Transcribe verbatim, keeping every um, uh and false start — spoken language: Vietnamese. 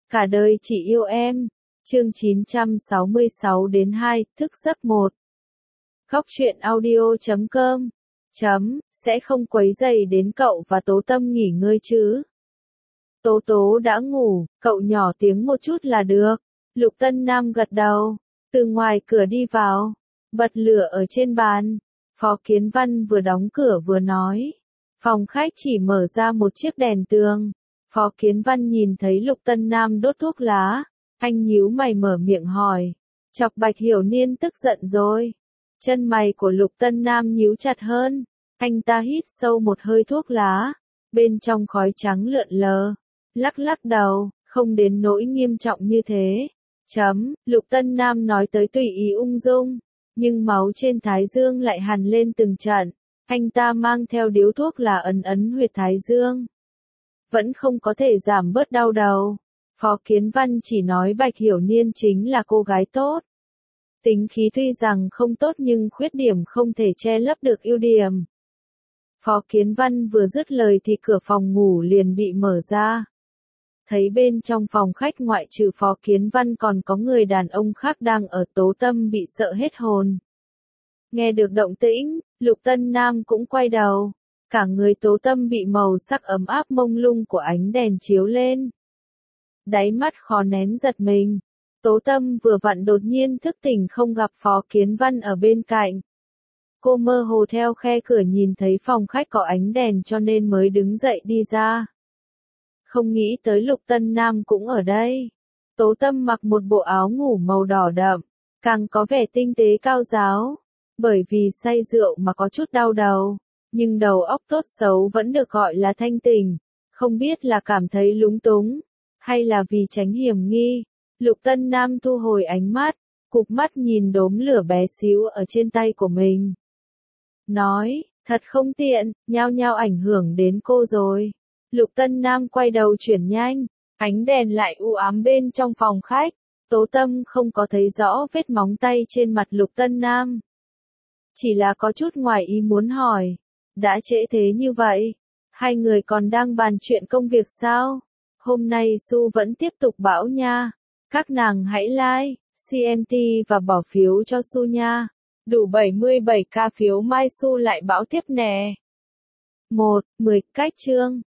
Cả đời chỉ yêu em. Chương chín trăm sáu mươi sáu đến hai, thức giấc một. Khóc chuyện audio chấm com. Chấm, sẽ không quấy rầy đến cậu và Tố Tâm nghỉ ngơi chứ. Tố Tố đã ngủ, cậu nhỏ tiếng một chút là được. Lục Tân Nam gật đầu, từ ngoài cửa đi vào, bật lửa ở trên bàn. Phó Kiến Văn vừa đóng cửa vừa nói. Phòng khách chỉ mở ra một chiếc đèn tường. Phó Kiến Văn nhìn thấy Lục Tân Nam đốt thuốc lá. Anh nhíu mày mở miệng hỏi. Chọc Bạch Hiểu Niên tức giận rồi. Chân mày của Lục Tân Nam nhíu chặt hơn. Anh ta hít sâu một hơi thuốc lá. Bên trong khói trắng lượn lờ. Lắc lắc đầu, không đến nỗi nghiêm trọng như thế. Chấm, Lục Tân Nam nói tới tùy ý ung dung. Nhưng máu trên thái dương lại hằn lên từng trận. Anh ta mang theo điếu thuốc là ấn ấn huyệt thái dương. Vẫn không có thể giảm bớt đau đầu. Phó Kiến Văn chỉ nói Bạch Hiểu Niên chính là cô gái tốt. Tính khí tuy rằng không tốt nhưng khuyết điểm không thể che lấp được ưu điểm. Phó Kiến Văn vừa dứt lời thì cửa phòng ngủ liền bị mở ra. Thấy bên trong phòng khách ngoại trừ Phó Kiến Văn còn có người đàn ông khác đang ở. Tố Tâm bị sợ hết hồn. Nghe được động tĩnh, Lục Tân Nam cũng quay đầu. Cả người Tố Tâm bị màu sắc ấm áp mông lung của ánh đèn chiếu lên. Đáy mắt khó nén giật mình. Tố Tâm vừa vặn đột nhiên thức tỉnh không gặp Phó Kiến Văn ở bên cạnh. Cô mơ hồ theo khe cửa nhìn thấy phòng khách có ánh đèn cho nên mới đứng dậy đi ra. Không nghĩ tới Lục Tân Nam cũng ở đây. Tố Tâm mặc một bộ áo ngủ màu đỏ đậm, càng có vẻ tinh tế cao giáo. Bởi vì say rượu mà có chút đau đầu, nhưng đầu óc tốt xấu vẫn được gọi là thanh tỉnh. Không biết là cảm thấy lúng túng, hay là vì tránh hiểm nghi. Lục Tân Nam thu hồi ánh mắt, cụp mắt nhìn đốm lửa bé xíu ở trên tay của mình. Nói, thật không tiện, nhao nhao ảnh hưởng đến cô rồi. Lục Tân Nam quay đầu chuyển nhanh, ánh đèn lại u ám bên trong phòng khách. Tố Tâm không có thấy rõ vết móng tay trên mặt Lục Tân Nam. Chỉ là có chút ngoài ý muốn hỏi. Đã trễ thế như vậy, hai người còn đang bàn chuyện công việc sao? Hôm nay Su vẫn tiếp tục bão nha. Các nàng hãy like, xê em tê và bỏ phiếu cho Su nha. Đủ bảy mươi bảy k phiếu mai Su lại bão tiếp nè. một. mười cách chương.